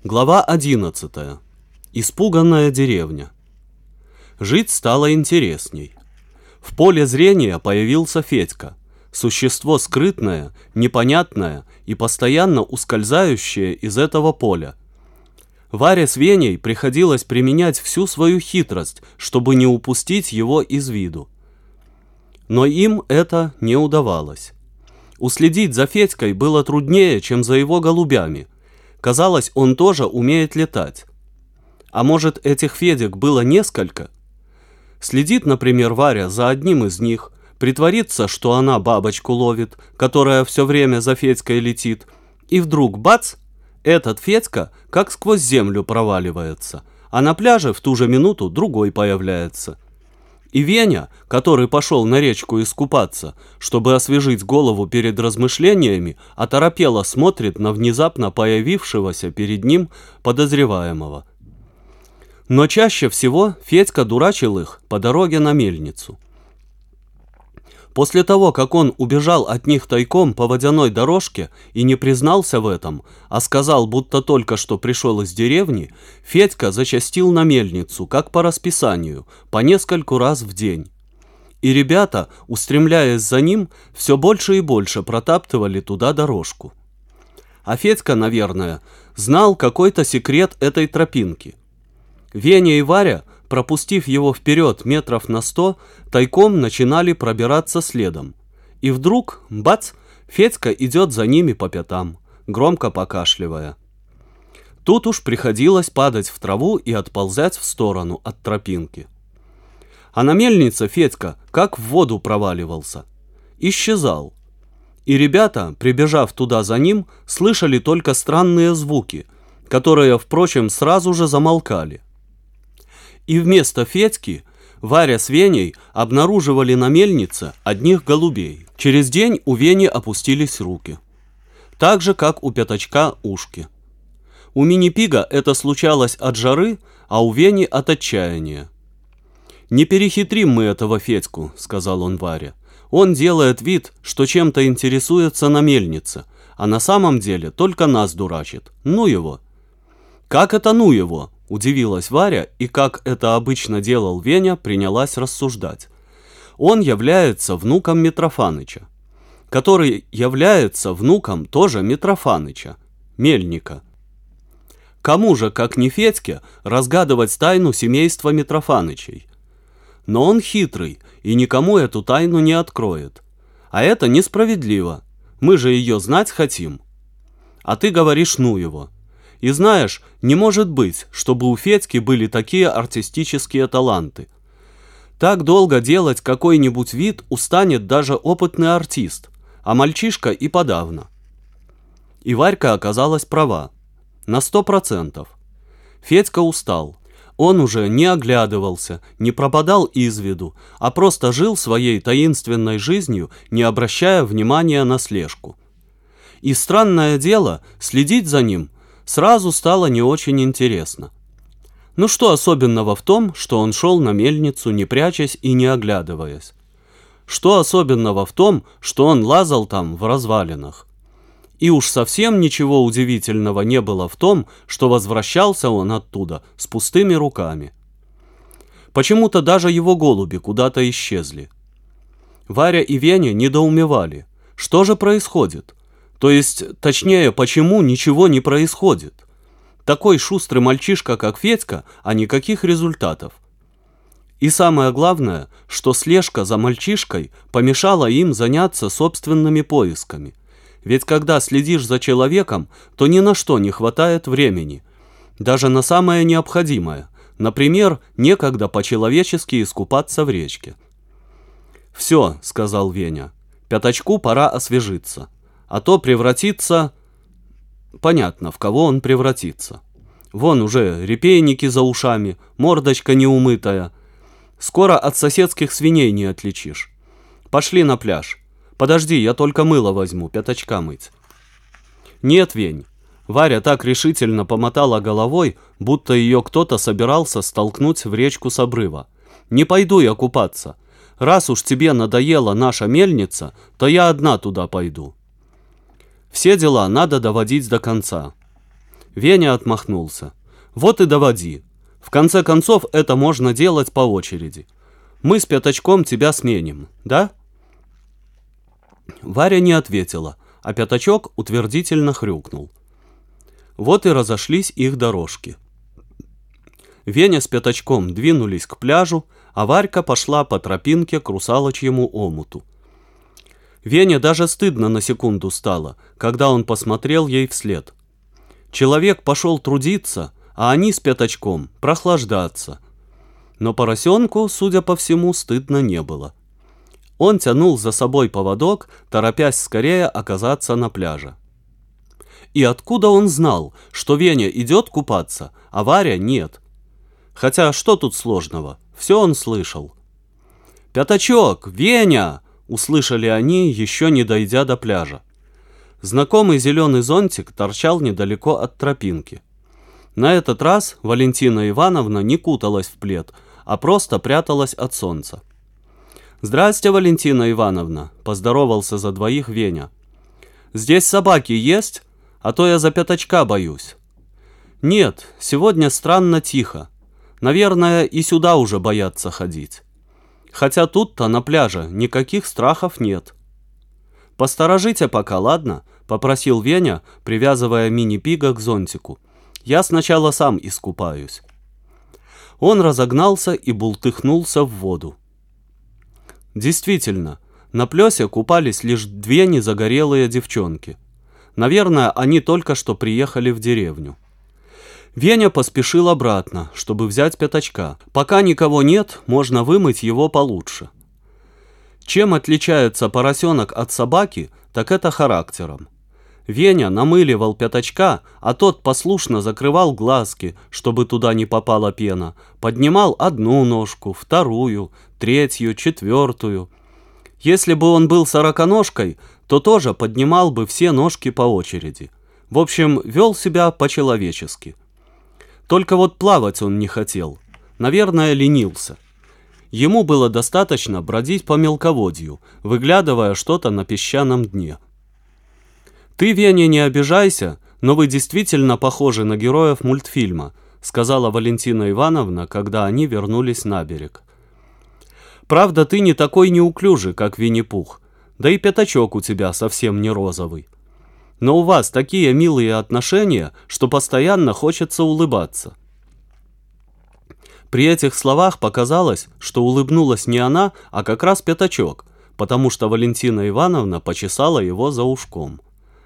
Глава 11. Испуганная деревня. Жить стало интересней. В поле зрения появился Федька. Существо скрытное, непонятное и постоянно ускользающее из этого поля. Варе с Веней приходилось применять всю свою хитрость, чтобы не упустить его из виду. Но им это не удавалось. Уследить за Федькой было труднее, чем за его голубями. Казалось, он тоже умеет летать. А может, этих Федек было несколько? Следит, например, Варя за одним из них, притворится, что она бабочку ловит, которая все время за Федькой летит, и вдруг бац, этот Федька как сквозь землю проваливается, а на пляже в ту же минуту другой появляется. И Веня, который пошел на речку искупаться, чтобы освежить голову перед размышлениями, оторопело смотрит на внезапно появившегося перед ним подозреваемого. Но чаще всего Федька дурачил их по дороге на мельницу. После того, как он убежал от них тайком по водяной дорожке и не признался в этом, а сказал, будто только что пришел из деревни, Федька зачастил на мельницу, как по расписанию, по нескольку раз в день. И ребята, устремляясь за ним, все больше и больше протаптывали туда дорожку. А Федька, наверное, знал какой-то секрет этой тропинки. Веня и Варя, пропустив его вперед метров на 100, тайком начинали пробираться следом. И вдруг, бац, Федька идет за ними по пятам, громко покашливая. Тут уж приходилось падать в траву и отползать в сторону от тропинки. А на мельнице Федька как в воду проваливался. Исчезал. И ребята, прибежав туда за ним, слышали только странные звуки, которые, впрочем, сразу же замолкали. И вместо Федьки Варя с Веней обнаруживали на мельнице одних голубей. Через день у Вени опустились руки. Так же, как у Пятачка ушки. У Мини-Пига это случалось от жары, а у Вени от отчаяния. «Не перехитрим мы этого Федьку», — сказал он Варе. «Он делает вид, что чем-то интересуется на мельнице, а на самом деле только нас дурачит. Ну его». «Как это ну его?» — удивилась Варя, и, как это обычно делал Веня, принялась рассуждать. Он является внуком Митрофаныча, который является внуком тоже Митрофаныча, мельника. Кому же, как не Федьке, разгадывать тайну семейства Митрофанычей? Но он хитрый и никому эту тайну не откроет. А это несправедливо, мы же ее знать хотим. А ты говоришь, ну его. И знаешь, не может быть, чтобы у Федьки были такие артистические таланты. Так долго делать какой-нибудь вид устанет даже опытный артист, а мальчишка и подавно. И Варька оказалась права. На 100%. Федька устал. Он уже не оглядывался, не пропадал из виду, а просто жил своей таинственной жизнью, не обращая внимания на слежку. И странное дело, следить за ним сразу стало не очень интересно. Ну что особенного в том, что он шел на мельницу, не прячась и не оглядываясь? Что особенного в том, что он лазал там в развалинах? И уж совсем ничего удивительного не было в том, что возвращался он оттуда с пустыми руками. Почему-то даже его голуби куда-то исчезли. Варя и Веня недоумевали, что же происходит? То есть, точнее, почему ничего не происходит? Такой шустрый мальчишка, как Федька, а никаких результатов. И самое главное, что слежка за мальчишкой помешала им заняться собственными поисками. Ведь когда следишь за человеком, то ни на что не хватает времени. Даже на самое необходимое. Например, некогда по-человечески искупаться в речке. «Все», — сказал Веня, — «Пятачку пора освежиться. А то превратится...» Понятно, в кого он превратится. Вон уже репейники за ушами, мордочка неумытая. Скоро от соседских свиней не отличишь. Пошли на пляж. Подожди, я только мыло возьму, Пятачка мыть. Нет, Вень. Варя так решительно помотала головой, будто ее кто-то собирался столкнуть в речку с обрыва. Не пойду я купаться. Раз уж тебе надоела наша мельница, то я одна туда пойду. Все дела надо доводить до конца. Веня отмахнулся. Вот и доводи. В конце концов, это можно делать по очереди. Мы с Пятачком тебя сменим, да? Варя не ответила, а Пятачок утвердительно хрюкнул. Вот и разошлись их дорожки. Веня с Пятачком двинулись к пляжу, а Варька пошла по тропинке к русалочьему омуту. Вене даже стыдно на секунду стало, когда он посмотрел ей вслед. Человек пошел трудиться, а они с Пятачком прохлаждаться. Но поросенку, судя по всему, стыдно не было. Он тянул за собой поводок, торопясь скорее оказаться на пляже. И откуда он знал, что Веня идет купаться, а Варя нет? Хотя что тут сложного? Все он слышал. «Пятачок! Веня!» — услышали они, еще не дойдя до пляжа. Знакомый зеленый зонтик торчал недалеко от тропинки. На этот раз Валентина Ивановна не куталась в плед, а просто пряталась от солнца. «Здрасте, Валентина Ивановна!» — поздоровался за двоих Веня. «Здесь собаки есть? А то я за Пятачка боюсь». «Нет, сегодня странно тихо. Наверное, и сюда уже боятся ходить. Хотя тут-то на пляже никаких страхов нет». «Посторожите пока, ладно?» — попросил Веня, привязывая мини-пига к зонтику. «Я сначала сам искупаюсь». Он разогнался и бултыхнулся в воду. Действительно, на плесе купались лишь две незагорелые девчонки. Наверное, они только что приехали в деревню. Веня поспешил обратно, чтобы взять Пятачка. Пока никого нет, можно вымыть его получше. Чем отличается поросенок от собаки, так это характером. Веня намыливал Пятачка, а тот послушно закрывал глазки, чтобы туда не попала пена, поднимал одну ножку, вторую, третью, четвертую. Если бы он был сороконожкой, то тоже поднимал бы все ножки по очереди. В общем, вел себя по-человечески. Только вот плавать он не хотел. Наверное, ленился. Ему было достаточно бродить по мелководью, выглядывая что-то на песчаном дне. «Ты, Веня, не обижайся, но вы действительно похожи на героев мультфильма», сказала Валентина Ивановна, когда они вернулись на берег. «Правда, ты не такой неуклюжий, как Винни-Пух, да и Пятачок у тебя совсем не розовый. Но у вас такие милые отношения, что постоянно хочется улыбаться». При этих словах показалось, что улыбнулась не она, а как раз Пятачок, потому что Валентина Ивановна почесала его за ушком.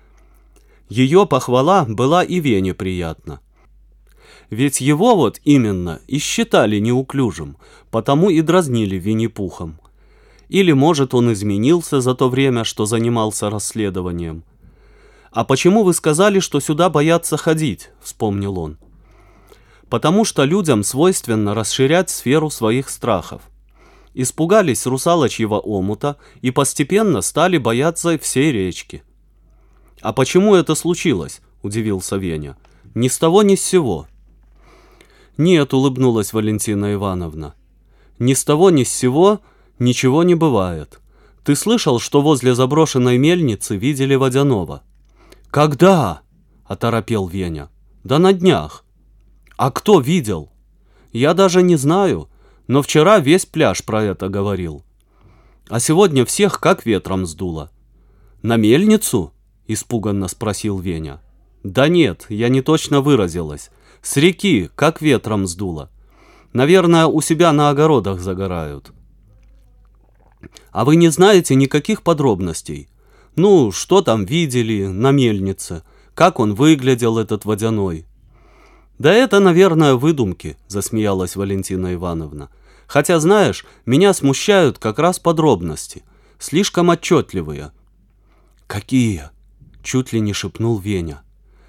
Ее похвала была и Вене приятна. Ведь его вот именно и считали неуклюжим, потому и дразнили Винни-Пухом. Или, может, он изменился за то время, что занимался расследованием. «А почему вы сказали, что сюда боятся ходить?» — вспомнил он. «Потому что людям свойственно расширять сферу своих страхов. Испугались русалочьего омута и постепенно стали бояться всей речки». «А почему это случилось?» — удивился Веня. «Ни с того, ни с сего». «Нет», — улыбнулась Валентина Ивановна. «Ни с того, ни с сего ничего не бывает. Ты слышал, что возле заброшенной мельницы видели водяного?» «Когда?» — оторопел Веня. «Да на днях». «А кто видел?» «Я даже не знаю, но вчера весь пляж про это говорил. А сегодня всех как ветром сдуло». «На мельницу?» — испуганно спросил Веня. «Да нет, я не точно выразилась. С реки как ветром сдуло. Наверное, у себя на огородах загорают». «А вы не знаете никаких подробностей? Ну, что там видели на мельнице? Как он выглядел, этот водяной?» «Да это, наверное, выдумки», — засмеялась Валентина Ивановна. «Хотя, знаешь, меня смущают как раз подробности. Слишком отчетливые». «Какие?» — чуть ли не шепнул Веня.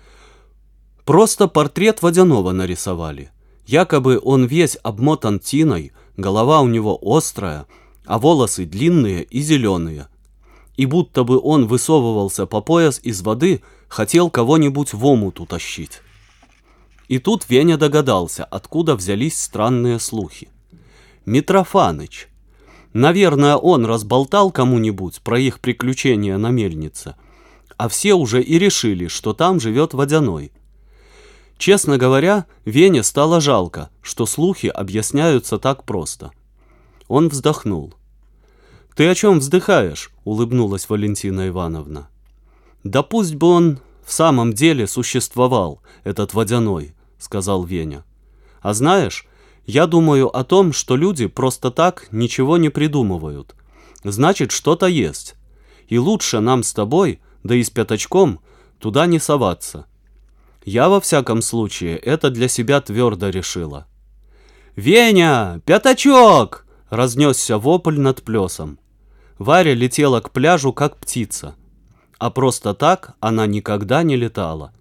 «Просто портрет водяного нарисовали. Якобы он весь обмотан тиной, голова у него острая, а волосы длинные и зеленые. И будто бы он высовывался по пояс из воды, хотел кого-нибудь в омут утащить». И тут Веня догадался, откуда взялись странные слухи. Митрофаныч. Наверное, он разболтал кому-нибудь про их приключения на мельнице, а все уже и решили, что там живет водяной. Честно говоря, Вене стало жалко, что слухи объясняются так просто. Он вздохнул. «Ты о чем вздыхаешь?» — улыбнулась Валентина Ивановна. «Да пусть бы он в самом деле существовал, этот Водяной», — сказал Веня. «А знаешь, я думаю о том, что люди просто так ничего не придумывают. Значит, что-то есть. И лучше нам с тобой, да и с Пятачком, туда не соваться. Я, во всяком случае, это для себя твердо решила». «Веня! Пятачок!» — разнесся вопль над плесом. Варя летела к пляжу, как птица. А просто так она никогда не летала.